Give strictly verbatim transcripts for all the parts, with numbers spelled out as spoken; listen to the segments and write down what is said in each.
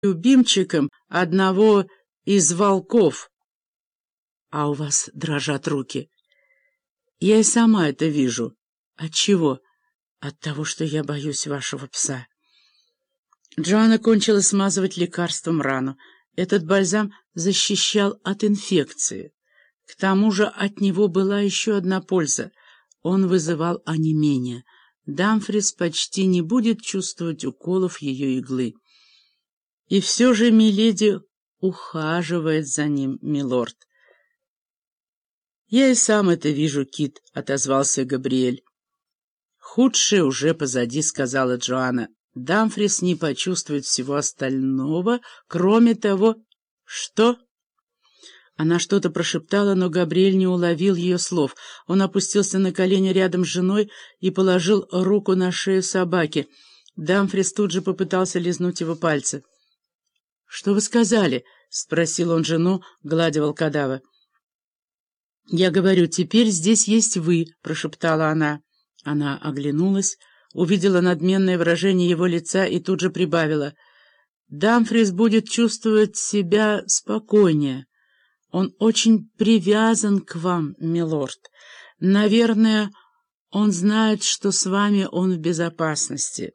любимчиком одного из волков. А у вас дрожат руки. Я и сама это вижу. От чего? От того, что я боюсь вашего пса. Джоанна кончила смазывать лекарством рану. Этот бальзам защищал от инфекции. К тому же от него была еще одна польза. Он вызывал онемение. Дамфрис почти не будет чувствовать уколов ее иглы. И все же миледи ухаживает за ним, милорд. «Я и сам это вижу, Кит», — отозвался Габриэль. «Худшее уже позади», — сказала Джоанна. «Дамфрис не почувствует всего остального, кроме того...» «Что?» Она что-то прошептала, но Габриэль не уловил ее слов. Он опустился на колени рядом с женой и положил руку на шею собаки. Дамфрис тут же попытался лизнуть его пальцы. «Что вы сказали?» — спросил он жену, гладя волкодава. «Я говорю, теперь здесь есть вы», — прошептала она. Она оглянулась, увидела надменное выражение его лица и тут же прибавила. «Дамфрис будет чувствовать себя спокойнее. Он очень привязан к вам, милорд. Наверное, он знает, что с вами он в безопасности».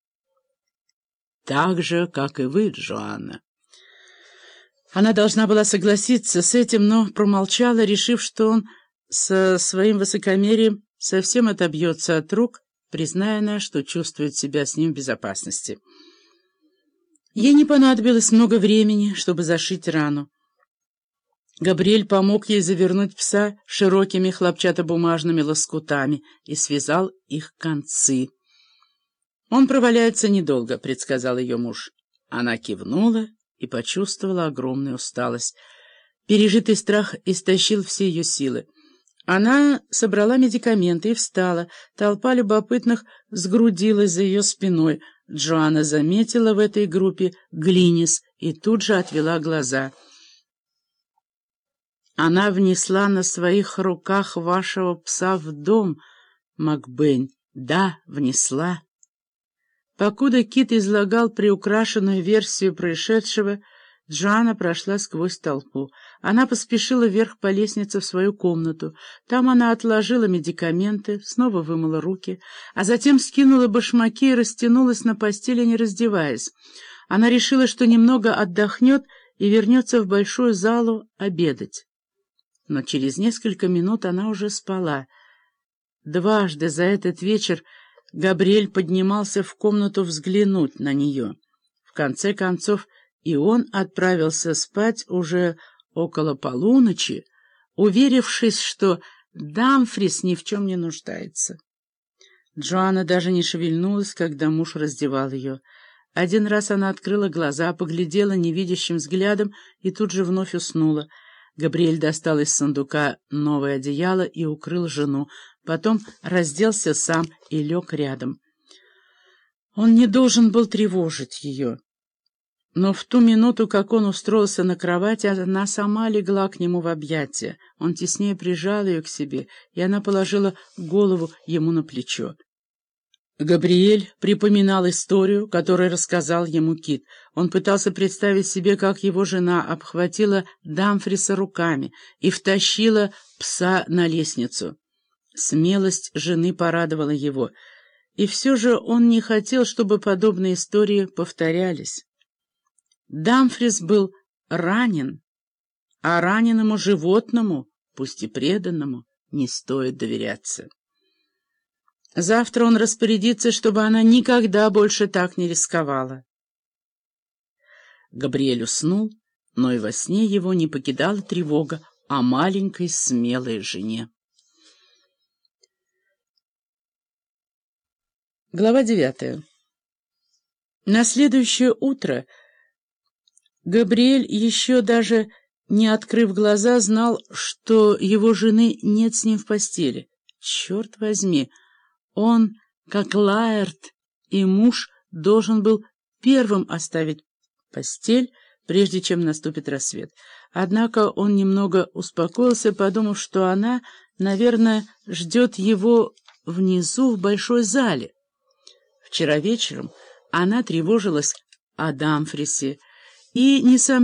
«Так же, как и вы, Джоанна». Она должна была согласиться с этим, но промолчала, решив, что он со своим высокомерием совсем отобьется от рук, призная она, что чувствует себя с ним в безопасности. Ей не понадобилось много времени, чтобы зашить рану. Габриэль помог ей завернуть пса широкими хлопчатобумажными лоскутами и связал их концы. «Он проваляется недолго», — предсказал ее муж. Она кивнула и почувствовала огромную усталость. Пережитый страх истощил все ее силы. Она собрала медикаменты и встала. Толпа любопытных сгрудилась за ее спиной. Джоанна заметила в этой группе Глинис и тут же отвела глаза. «Она внесла на своих руках вашего пса в дом, Макбейн. Да, внесла». Покуда Кит излагал приукрашенную версию происшедшего, Джоанна прошла сквозь толпу. Она поспешила вверх по лестнице в свою комнату. Там она отложила медикаменты, снова вымыла руки, а затем скинула башмаки и растянулась на постели, не раздеваясь. Она решила, что немного отдохнет и вернется в большую залу обедать. Но через несколько минут она уже спала. Дважды за этот вечер Габриэль поднимался в комнату взглянуть на нее. В конце концов, и он отправился спать уже около полуночи, уверившись, что Дамфрис ни в чем не нуждается. Джоанна даже не шевельнулась, когда муж раздевал ее. Один раз она открыла глаза, поглядела невидящим взглядом и тут же вновь уснула. Габриэль достал из сундука новое одеяло и укрыл жену, потом разделся сам и лег рядом. Он не должен был тревожить ее. Но в ту минуту, как он устроился на кровати, она сама легла к нему в объятия. Он теснее прижал ее к себе, и она положила голову ему на плечо. Габриэль припоминал историю, которую рассказал ему Кит. Он пытался представить себе, как его жена обхватила Дамфриса руками и втащила пса на лестницу. Смелость жены порадовала его, и все же он не хотел, чтобы подобные истории повторялись. Дамфрис был ранен, а раненому животному, пусть и преданному, не стоит доверяться. Завтра он распорядится, чтобы она никогда больше так не рисковала. Габриэль уснул, но и во сне его не покидала тревога о маленькой смелой жене. Глава девятая. На следующее утро Габриэль, еще даже не открыв глаза, знал, что его жены нет с ним в постели. Черт возьми! Он, как Лаэрт и муж, должен был первым оставить постель, прежде чем наступит рассвет. Однако он немного успокоился, подумав, что она, наверное, ждет его внизу в большой зале. Вчера вечером она тревожилась о Дамфрисе И, несомненно,